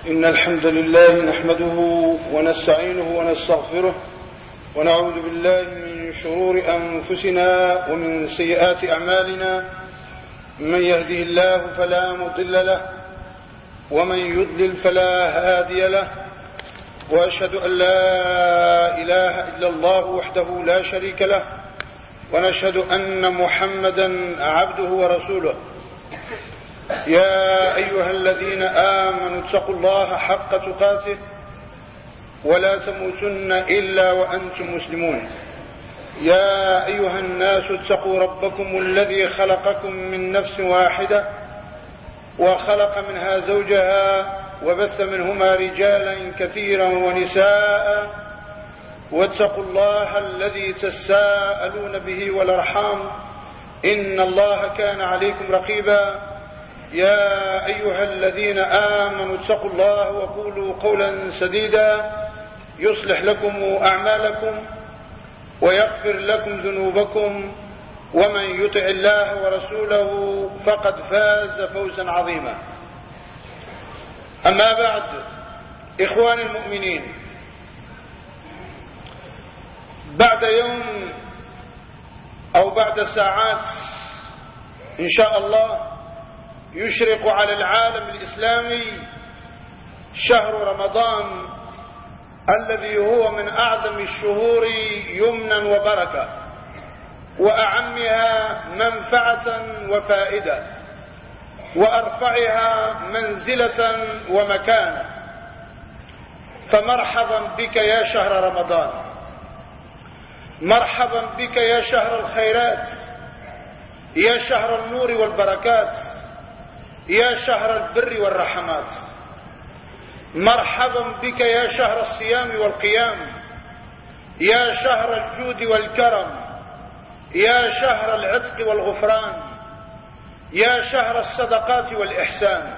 إن الحمد لله نحمده ونستعينه ونستغفره ونعوذ بالله من شرور أنفسنا ومن سيئات أعمالنا. من يهده الله فلا مضل له ومن يضلل فلا هادي له، وأشهد أن لا إله إلا الله وحده لا شريك له، ونشهد أن محمدا عبده ورسوله. يا أيها الذين آمنوا اتقوا الله حق تقاته ولا تموتن إلا وأنتم مسلمون. يا أيها الناس اتقوا ربكم الذي خلقكم من نفس واحدة وخلق منها زوجها وبث منهما رجالا كثيرا ونساء، واتقوا الله الذي تساءلون به والأرحام إن الله كان عليكم رقيبا. يا أيها الذين آمنوا اتقوا الله وقولوا قولا سديدا يصلح لكم أعمالكم ويغفر لكم ذنوبكم، ومن يطع الله ورسوله فقد فاز فوزا عظيما. أما بعد، إخواني المؤمنين، بعد يوم أو بعد ساعات إن شاء الله يشرق على العالم الإسلامي شهر رمضان الذي هو من أعظم الشهور يمنا وبركة وأعمها منفعة وفائدة وأرفعها منزلة ومكانة. فمرحبا بك يا شهر رمضان، مرحبا بك يا شهر الخيرات، يا شهر النور والبركات، يا شهر البر والرحمات. مرحبا بك يا شهر الصيام والقيام، يا شهر الجود والكرم، يا شهر العتق والغفران، يا شهر الصدقات والإحسان.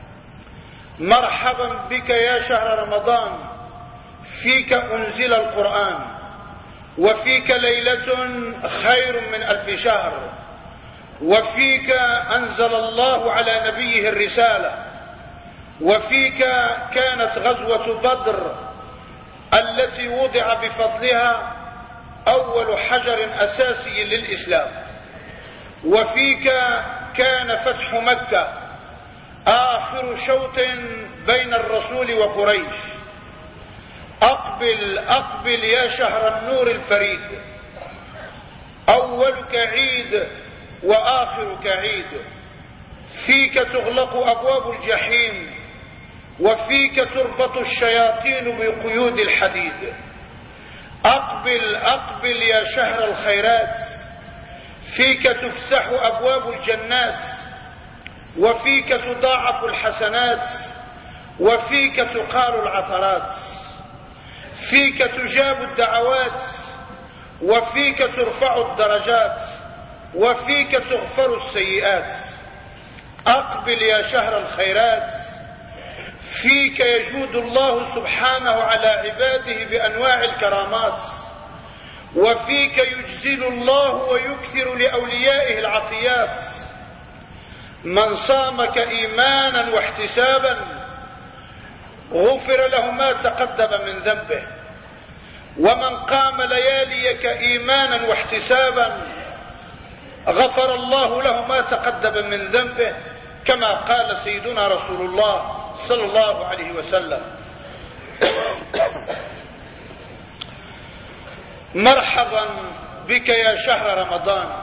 مرحبا بك يا شهر رمضان، فيك أنزل القرآن، وفيك ليلة خير من 1000 شهر، وفيك أنزل الله على نبيه الرسالة، وفيك كانت غزوة بدر التي وضع بفضلها أول حجر أساسي للإسلام، وفيك كان فتح مكة آخر شوط بين الرسول وقريش. أقبل أقبل يا شهر النور الفريد، أولك عيد وآخرك عيد. فيك تغلق أبواب الجحيم، وفيك تربط الشياطين بقيود الحديد. أقبل أقبل يا شهر الخيرات، فيك تفتح أبواب الجنات، وفيك تضاعف الحسنات، وفيك تقال العثرات. فيك تجاب الدعوات، وفيك ترفع الدرجات، وفيك تغفر السيئات. أقبل يا شهر الخيرات، فيك يجود الله سبحانه على عباده بأنواع الكرامات، وفيك يجزل الله ويكثر لأوليائه العطيات. من صامك إيمانا واحتسابا غفر له ما تقدم من ذنبه، ومن قام لياليك إيمانا واحتسابا غفر الله له ما تقدم من ذنبه، كما قال سيدنا رسول الله صلى الله عليه وسلم. مرحبا بك يا شهر رمضان،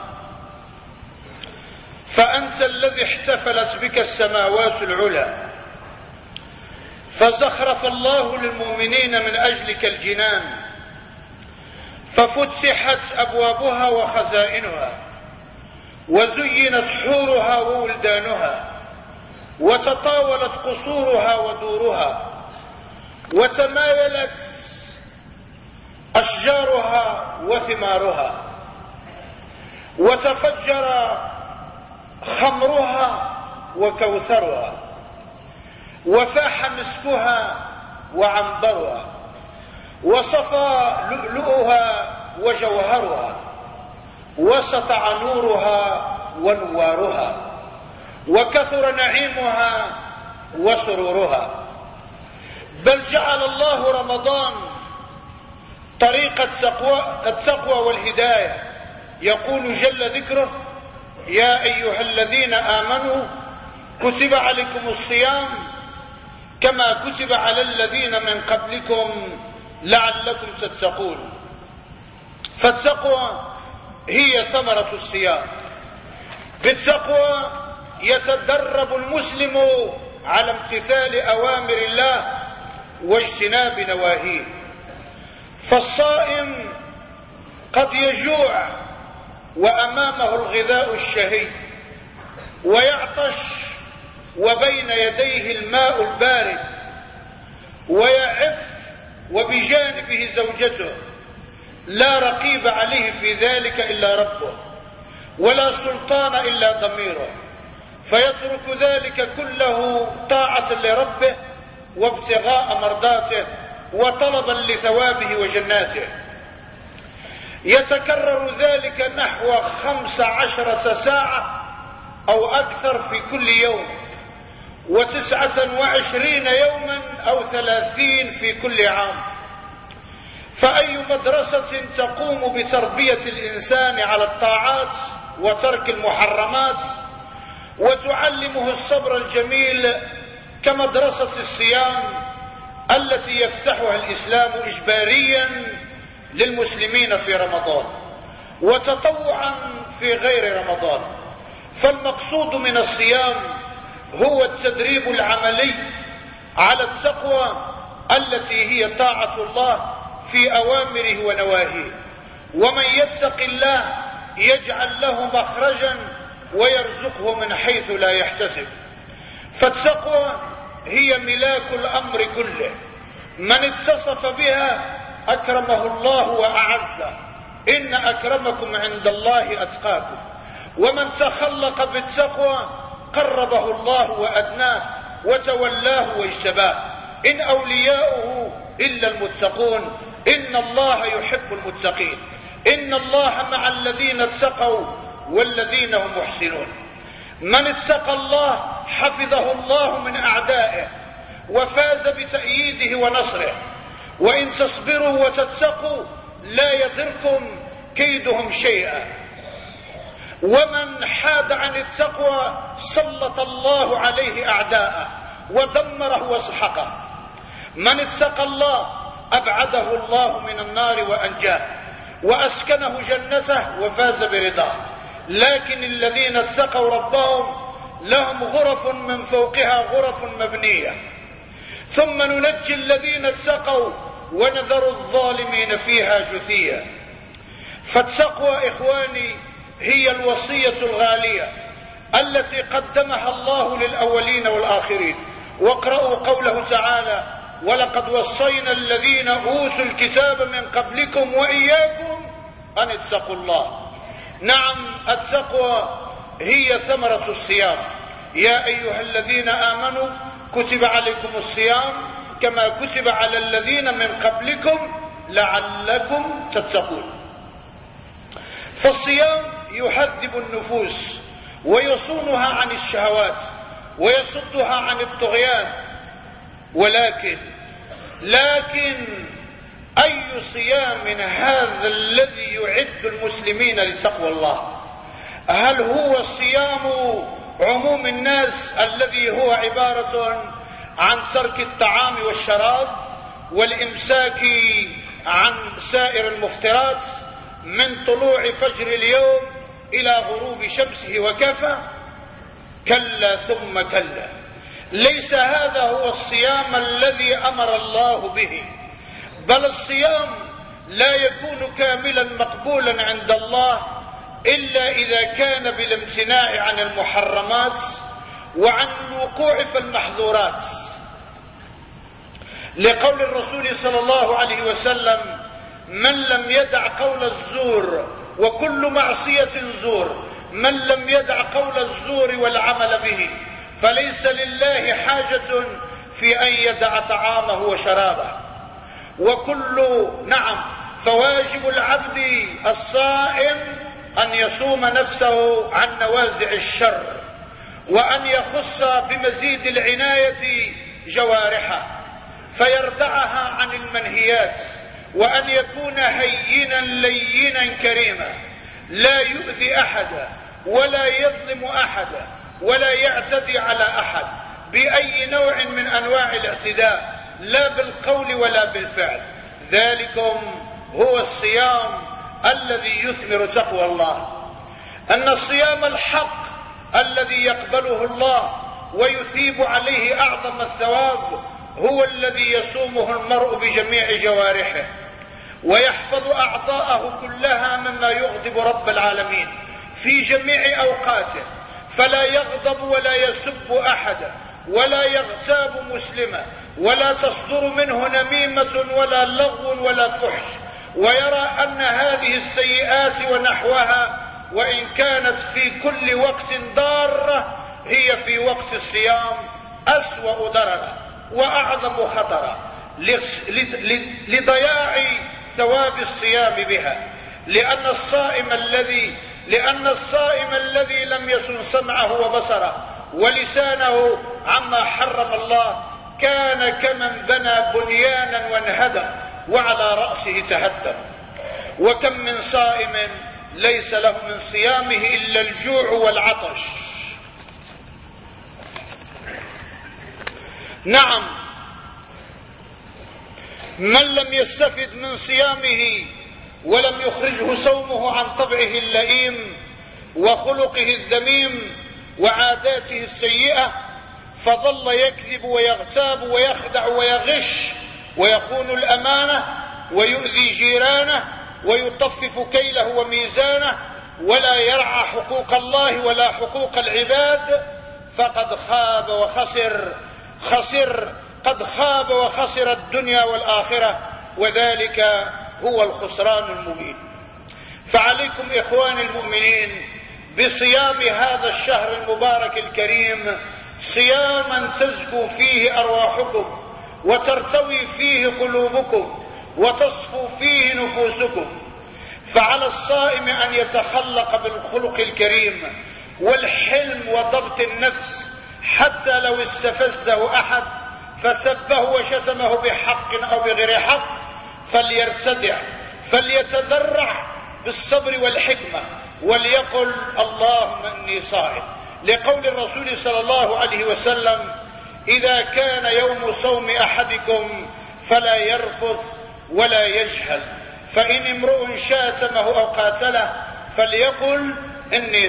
فأنت الذي احتفلت بك السماوات العلى، فزخرف الله للمؤمنين من أجلك الجنان، ففتحت أبوابها وخزائنها، وزينت حورها وولدانها، وتطاولت قصورها ودورها، وتمايلت أشجارها وثمارها، وتفجر خمرها وكوثرها، وفاح مسكها وعنبرها، وصفى لؤلؤها وجوهرها، وسطع نورها ونوارها، وكثر نعيمها وسرورها. بل جعل الله رمضان طريق التقوى والهداية. يقول جل ذكره: يا أيها الذين آمنوا كتب عليكم الصيام كما كتب على الذين من قبلكم لعلكم تتقون. فالتقوى هي ثمرة الصيام. بالتقوى يتدرب المسلم على امتثال أوامر الله واجتناب نواهيه. فالصائم قد يجوع وأمامه الغذاء الشهي، ويعطش وبين يديه الماء البارد، ويعف وبجانبه زوجته، لا رقيب عليه في ذلك إلا ربه، ولا سلطان إلا ضميره، فيترك ذلك كله طاعة لربه وابتغاء مرضاته وطلبا لثوابه وجناته. يتكرر ذلك نحو 15 ساعة أو أكثر في كل يوم، و29 يوما أو 30 في كل عام. فأي مدرسة تقوم بتربية الإنسان على الطاعات وترك المحرمات وتعلمه الصبر الجميل كمدرسة الصيام التي يفتحها الإسلام إجباريا للمسلمين في رمضان وتطوعا في غير رمضان. فالمقصود من الصيام هو التدريب العملي على التقوى التي هي طاعة الله في أوامره ونواهيه. ومن يتق الله يجعل له مخرجا ويرزقه من حيث لا يحتسب. فالتقوى هي ملاك الأمر كله. من اتصف بها أكرمه الله وأعزه. إن أكرمكم عند الله أتقاكم. ومن تخلق بالتقوى قربه الله وأدناه وتولاه واجتباه. إن أولياؤه إلا المتقون إن الله يحب المتقين. إن الله مع الذين اتقوا والذين هم محسنون. من اتقى الله حفظه الله من أعدائه وفاز بتأييده ونصره. وإن تصبروا وتتقوا لا يضركم كيدهم شيئا. ومن حاد عن التقوى سلط الله عليه أعداءه ودمره وسحقه. من اتقى الله أبعده الله من النار وأنجاه وأسكنه جنته وفاز برضاه. لكن الذين اتقوا ربهم لهم غرف من فوقها غرف مبنية ثم ننجي الذين اتقوا ونذر الظالمين فيها جثيا. فالتقوى إخواني هي الوصية الغالية التي قدمها الله للأولين والآخرين. واقرأوا قوله تعالى: ولقد وصينا الذين أوتوا الكتاب من قبلكم وإياكم أن اتقوا الله. نعم، التقوى هي ثمرة الصيام. يا أيها الذين آمنوا كتب عليكم الصيام كما كتب على الذين من قبلكم لعلكم تتقون. فالصيام يحذب النفوس ويصونها عن الشهوات ويصدها عن الطغيان. لكن أي صيام هذا الذي يعد المسلمين لتقوى الله؟ هل هو صيام عموم الناس الذي هو عبارة عن ترك الطعام والشراب والإمساك عن سائر المفطرات من طلوع فجر اليوم إلى غروب شمسه وكفى؟ كلا ثم كلا. ليس هذا هو الصيام الذي أمر الله به، بل الصيام لا يكون كاملا مقبولا عند الله إلا إذا كان بالامتناع عن المحرمات وعن الوقوع في المحظورات. لقول الرسول صلى الله عليه وسلم: من لم يدع قول الزور وكل معصية زور، من لم يدع قول الزور والعمل به فليس لله حاجة في أن يدع طعامه وشرابه. فواجب العبد الصائم أن يصوم نفسه عن نوازع الشر وأن يخص بمزيد العناية جوارحه. فيردعها عن المنهيات، وأن يكون هينا لينا كريما، لا يؤذي أحدا ولا يظلم أحدا ولا يعتدي على أحد بأي نوع من أنواع الاعتداء، لا بالقول ولا بالفعل. ذلكم هو الصيام الذي يثمر تقوى الله. أن الصيام الحق الذي يقبله الله ويثيب عليه أعظم الثواب هو الذي يصومه المرء بجميع جوارحه، ويحفظ أعضاءه كلها مما يغضب رب العالمين في جميع أوقاته، فلا يغضب ولا يسب أحدا ولا يغتاب مسلما، ولا تصدر منه نميمة ولا لغو ولا فحش، ويرى أن هذه السيئات ونحوها وإن كانت في كل وقت ضارة هي في وقت الصيام أسوأ ضررا وأعظم خطرا لضياع ثواب الصيام بها، لأن الصائم الذي لم يصن سمعه وبصره ولسانه عما حرم الله كان كمن بنى بنيانا وانهدم وعلى رأسه تهدم. وكم من صائم ليس له من صيامه إلا الجوع والعطش. نعم، من لم يستفد من صيامه ولم يخرجه صومه عن طبعه اللئيم وخلقه الذميم وعاداته السيئة، فظل يكذب ويغتاب ويخدع ويغش ويخون الأمانة ويؤذي جيرانه ويطفف كيله وميزانه ولا يرعى حقوق الله ولا حقوق العباد، فقد خاب وخسر الدنيا والآخرة، وذلك هو الخسران المبين. فعليكم إخواني المؤمنين بصيام هذا الشهر المبارك الكريم صياما تزكو فيه أرواحكم وترتوي فيه قلوبكم وتصفو فيه نفوسكم. فعلى الصائم أن يتخلق بالخلق الكريم والحلم وضبط النفس، حتى لو استفزه أحد فسبه وشتمه بحق أو بغير حق فليرتدع، فليتذرع بالصبر والحكمة وليقل اللهم إني صائم، لقول الرسول صلى الله عليه وسلم إذا كان يوم صوم أحدكم فلا يرفث ولا يجهل، فإن امرؤ شاتمه أو قاتله فليقل إني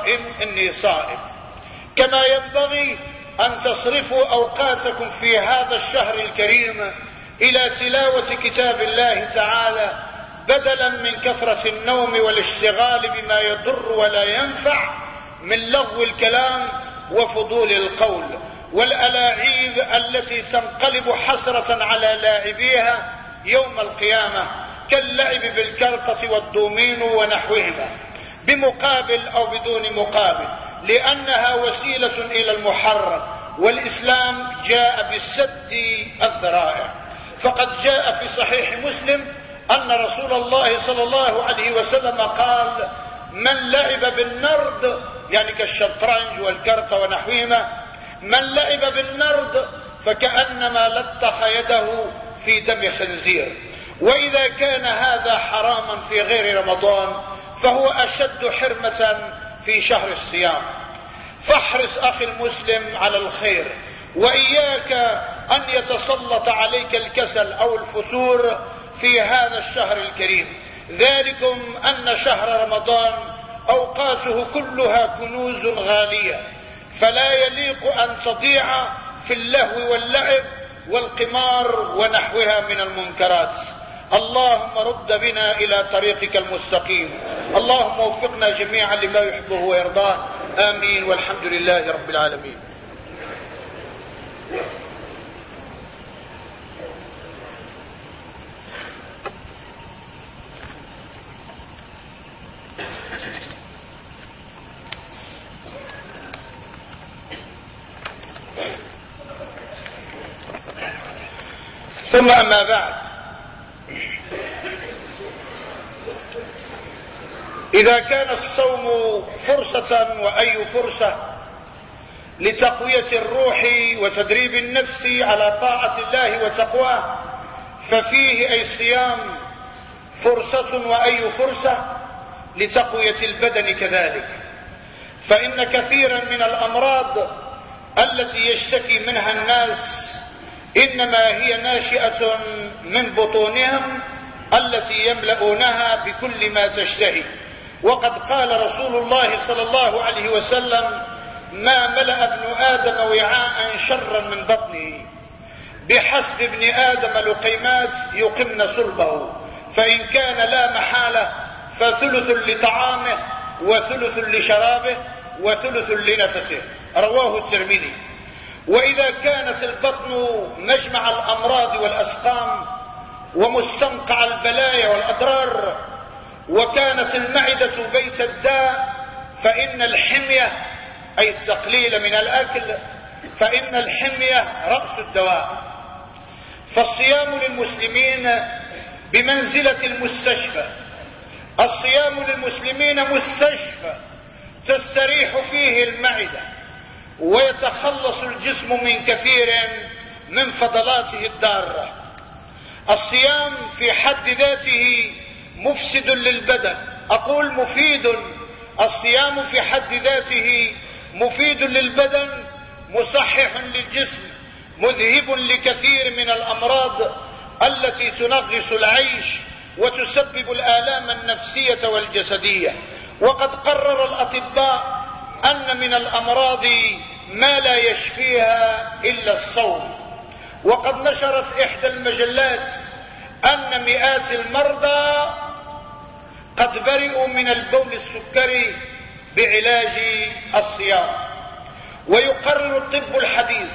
صائم. كما ينبغي أن تصرفوا أوقاتكم في هذا الشهر الكريم إلى تلاوة كتاب الله تعالى، بدلا من كثرة النوم والاشتغال بما يضر ولا ينفع من لغو الكلام وفضول القول والألاعيب التي تنقلب حسرة على لاعبيها يوم القيامة، كاللعب بالكرطة والدومين ونحوهما بمقابل أو بدون مقابل، لأنها وسيلة إلى المحرم، والإسلام جاء بسد الذرائع. فقد جاء في صحيح مسلم أن رسول الله صلى الله عليه وسلم قال من لعب بالنرد، يعني كالشطرنج والكرطة ونحوهما، من لعب بالنرد فكأنما لطخ يده في دم خنزير. وإذا كان هذا حراما في غير رمضان فهو أشد حرمة في شهر الصيام. فاحرص أخي المسلم على الخير، وإياك أن يتسلط عليك الكسل أو الفتور في هذا الشهر الكريم. ذلكم أن شهر رمضان أوقاته كلها كنوز غالية، فلا يليق أن تضيع في اللهو واللعب والقمار ونحوها من المنكرات. اللهم رد بنا إلى طريقك المستقيم، اللهم وفقنا جميعا لما يحبه ويرضاه، آمين، والحمد لله رب العالمين. ثم أما بعد، إذا كان الصوم فرصة وأي فرصة لتقوية الروح وتدريب النفس على طاعة الله وتقواه، ففيه أي الصيام فرصة وأي فرصة لتقوية البدن كذلك. فإن كثيرا من الأمراض التي يشتكي منها الناس إنما هي ناشئة من بطونهم التي يملؤونها بكل ما تشتهي. وقد قال رسول الله صلى الله عليه وسلم: ما ملأ ابن آدم وعاء شرا من بطنه، بحسب ابن آدم لقيمات يقمن صلبه، فإن كان لا محالة فثلث لطعامه وثلث لشرابه وثلث لنفسه، رواه الترمذي. وإذا كانت البطن مجمع الأمراض والأسقام ومستنقع البلايا والأضرار، وكانت المعدة بيت الداء، فإن الحمية أي التقليل من الأكل، فإن الحمية رأس الدواء. فالصيام للمسلمين بمنزلة المستشفى. الصيام للمسلمين مستشفى تستريح فيه المعدة ويتخلص الجسم من كثير من فضلاته الضارة. الصيام في حد ذاته مفسد للبدن، أقول مفيد. الصيام في حد ذاته مفيد للبدن، مصحح للجسم، مذهب لكثير من الأمراض التي تنغص العيش وتسبب الآلام النفسية والجسدية. وقد قرر الأطباء أن من الأمراض ما لا يشفيها إلا الصوم. وقد نشرت إحدى المجلات أن مئات المرضى قد برئوا من البول السكري بعلاج الصيام. ويقرر الطب الحديث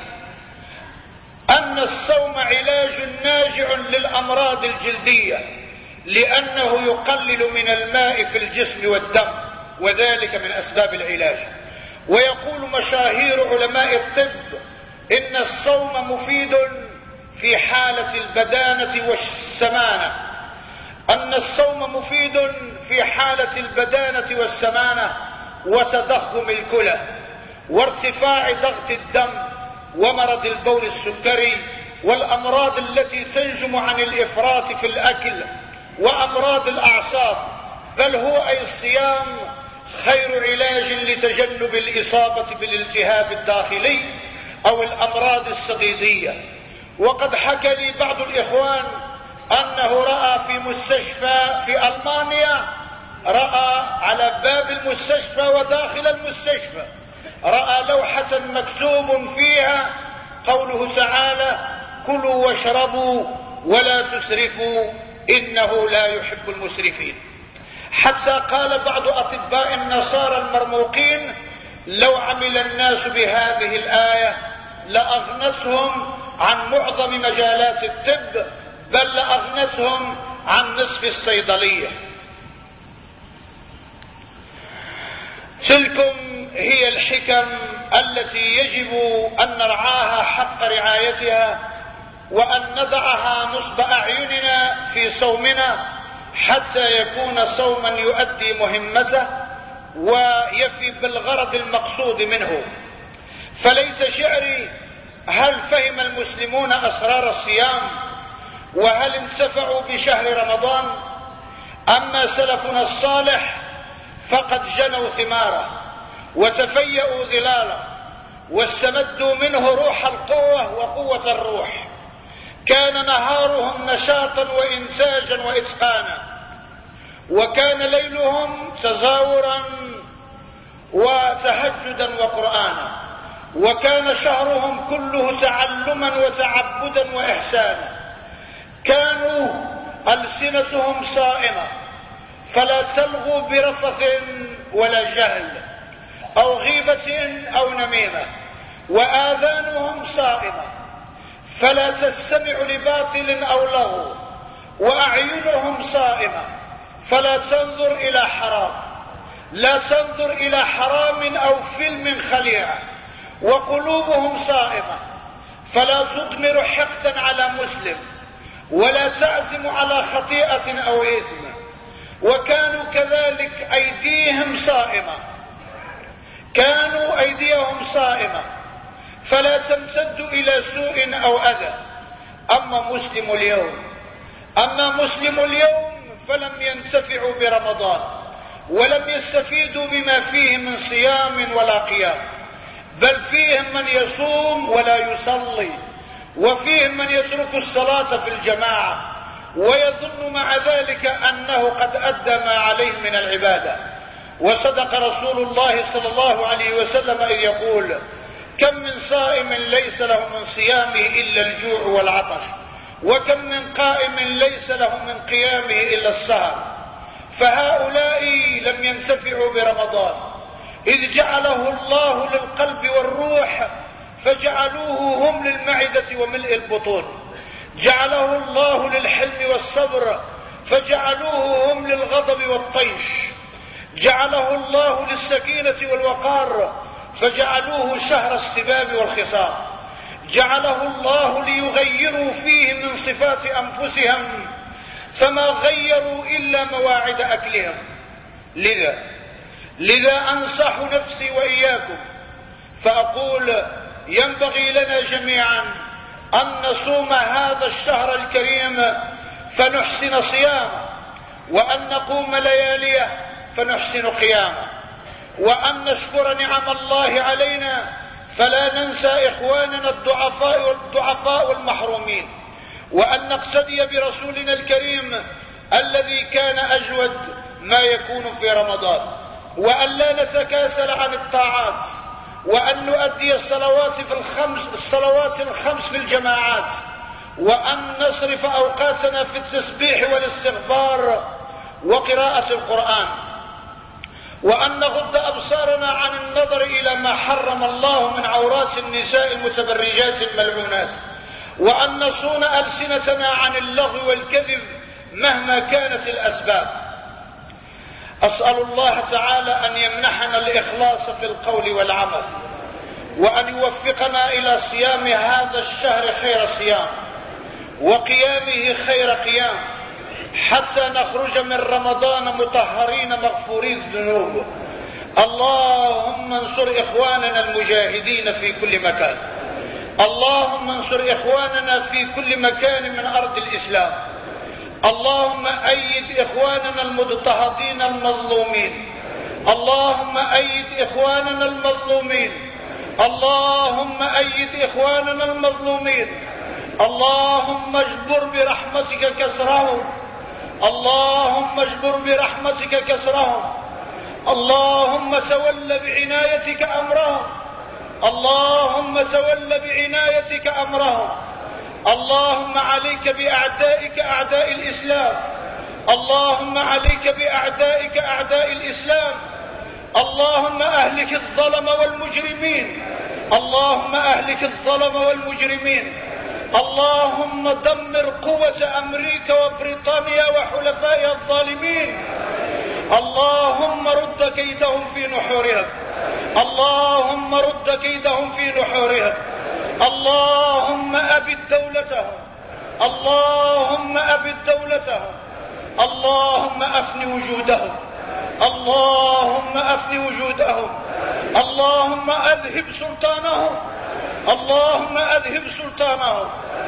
أن الصوم علاج ناجع للأمراض الجلدية، لأنه يقلل من الماء في الجسم والدم، وذلك من أسباب العلاج. ويقول مشاهير علماء الطب إن الصوم مفيد في حالة البدانة والسمانة، أن الصوم مفيد في حالة البدانة والسمانة وتضخم الكلى وارتفاع ضغط الدم ومرض البول السكري والأمراض التي تنجم عن الإفراط في الأكل وأمراض الأعصاب. بل هو أي الصيام خير علاج لتجنب الإصابة بالالتهاب الداخلي أو الأمراض الصديدية. وقد حكى لي بعض الإخوان أنه رأى في مستشفى في ألمانيا، رأى على باب المستشفى وداخل المستشفى رأى لوحة مكتوب فيها قوله تعالى: كلوا واشربوا ولا تسرفوا إنه لا يحب المسرفين. حتى قال بعض أطباء النصارى المرموقين: لو عمل الناس بهذه الآية لأغنتهم عن معظم مجالات الطب، بل لأغنتهم عن نصف الصيدلية. تلكم هي الحكم التي يجب أن نرعاها حق رعايتها، وأن نضعها نصب أعيننا في صومنا حتى يكون صوما يؤدي مهمته ويفي بالغرض المقصود منه. فليس شعري هل فهم المسلمون أسرار الصيام وهل انتفعوا بشهر رمضان؟ أما سلفنا الصالح فقد جنوا ثماره وتفيأوا ظلاله واستمدوا منه روح القوة وقوة الروح. كان نهارهم نشاطا وإنتاجا وإتقانا، وكان ليلهم تزاورا وتهجدا وقرآنا، وكان شهرهم كله تعلما وتعبدا وإحسانا. كانوا ألسنتهم صائمة فلا تلغوا برفث ولا جهل أو غيبة أو نميمة، وآذانهم صائمة فلا تستمع لباطل أو لغو، وأعينهم صائمة فلا تنظر إلى حرام، لا تنظر إلى حرام أو فيلم خليع، وقلوبهم صائمة فلا تضمر حقدا على مسلم ولا تعزم على خطيئة أو إثم. وكانوا كذلك أيديهم صائمة كانوا أيديهم صائمة فلا تمتد إلى سوء أو أذى. أما مسلم اليوم فلم ينتفعوا برمضان ولم يستفيدوا بما فيه من صيام ولا قيام، بل فيهم من يصوم ولا يصلي، وفيهم من يترك الصلاة في الجماعة ويظن مع ذلك أنه قد أدى ما عليه من العبادة. وصدق رسول الله صلى الله عليه وسلم إذ يقول: كم من صائم ليس له من صيامه إلا الجوع والعطش، وكم من قائم ليس له من قيامه إلا السهر. فهؤلاء لم ينتفعوا برمضان إذ جعله الله للقلب والروح فجعلوه هم للمعدة وملء البطون، جعله الله للحلم والصبر فجعلوه هم للغضب والطيش، جعله الله للسكينة والوقار فجعلوه شهر السباب والخصام، جعله الله ليغيروا فيه من صفات أنفسهم فما غيروا إلا مواعيد أكلهم. لذا أنصح نفسي وإياكم فأقول: ينبغي لنا جميعا أن نصوم هذا الشهر الكريم فنحسن صيامه، وأن نقوم لياليه فنحسن قيامه، وأن نشكر نعم الله علينا فلا ننسى إخواننا الضعفاء والمحرومين، وأن نقتدي برسولنا الكريم الذي كان أجود ما يكون في رمضان، وأن لا نتكاسل عن الطاعات، وأن نؤدي الصلوات الخمس في الجماعات، وأن نصرف أوقاتنا في التسبيح والاستغفار وقراءة القرآن، وأن نغض أبصارنا عن النظر إلى ما حرم الله من عورات النساء المتبرجات الملعونات، وأن نصون ألسنتنا عن اللغو والكذب مهما كانت الأسباب. أسأل الله تعالى أن يمنحنا الإخلاص في القول والعمل، وأن يوفقنا إلى صيام هذا الشهر خير صيام وقيامه خير قيام، حتى نخرج من رمضان مطهرين مغفوري الذنوب. اللهم انصر إخواننا المجاهدين في كل مكان، اللهم انصر إخواننا في كل مكان من أرض الإسلام، اللهم أيد إخواننا المضطهدين المظلومين، اللهم أيد إخواننا المظلومين، اللهم أيد إخواننا المظلومين، اللهم اجبر برحمتك كسرهم، اللهم اجبر برحمتك كسرهم، اللهم تول بعنايتك أمرهم، اللهم تول بعنايتك أمرهم، اللهم عليك بأعدائك أعداء الإسلام، اللهم عليك بأعدائك أعداء الإسلام، اللهم أهلك الظلم والمجرمين، اللهم أهلك الظلم والمجرمين، اللهم دمر قوة أمريكا وبريطانيا وحلفائها الظالمين، اللهم رد كيدهم في نحورهم، اللهم رد كيدهم في نحورهم، اللهم أبد دولتهم، اللهم أبد دولتهم، اللهم أفن وجودهم، اللهم أفن وجودهم، اللهم أذهب سلطانهم، اللهم أذهب سلطانهم،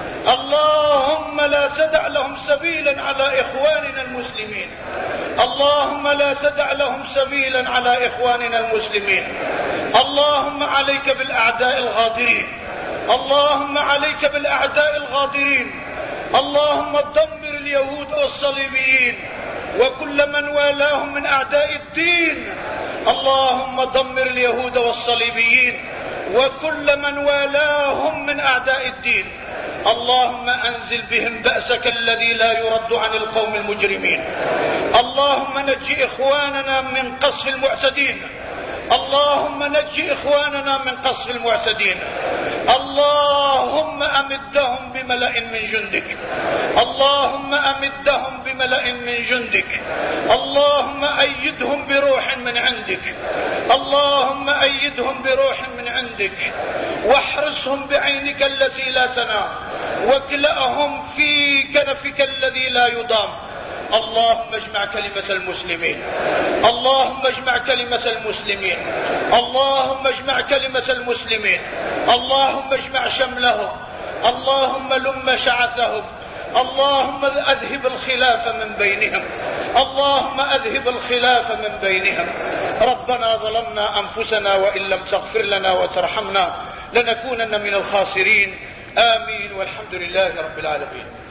اللهم لا تدع لهم سبيلا على إخواننا المسلمين، اللهم لا تدع لهم سبيلا على إخواننا المسلمين، اللهم عليك بالأعداء الغادرين، اللهم عليك بالأعداء الغادرين، اللهم دمر اليهود والصليبيين وكل من والاهم من أعداء الدين، اللهم دمر اليهود والصليبيين وكل من والاهم من أعداء الدين، اللهم أنزل بهم بأسك الذي لا يرد عن القوم المجرمين، اللهم نجي إخواننا من قصف المعتدين، اللهم نجي إخواننا من قصف المعتدين، اللهم أمدهم بملأ من جندك، اللهم أمدهم بملأ من جندك، اللهم أيدهم بروح من عندك، اللهم أيدهم بروح من عندك، واحرسهم بعينك التي لا تنام، واكلأهم في كنفك الذي لا يضام، اللهم اجمع كلمة المسلمين، اللهم اجمع كلمة المسلمين، اللهم اجمع كلمة المسلمين، اللهم اجمع شملهم، اللهم لم شعثهم، اللهم أذهب الخلاف من بينهم، اللهم أذهب الخلاف من بينهم. ربنا ظلمنا أنفسنا وإن لم تغفر لنا وترحمنا لنكونن من الخاسرين. آمين والحمد لله رب العالمين.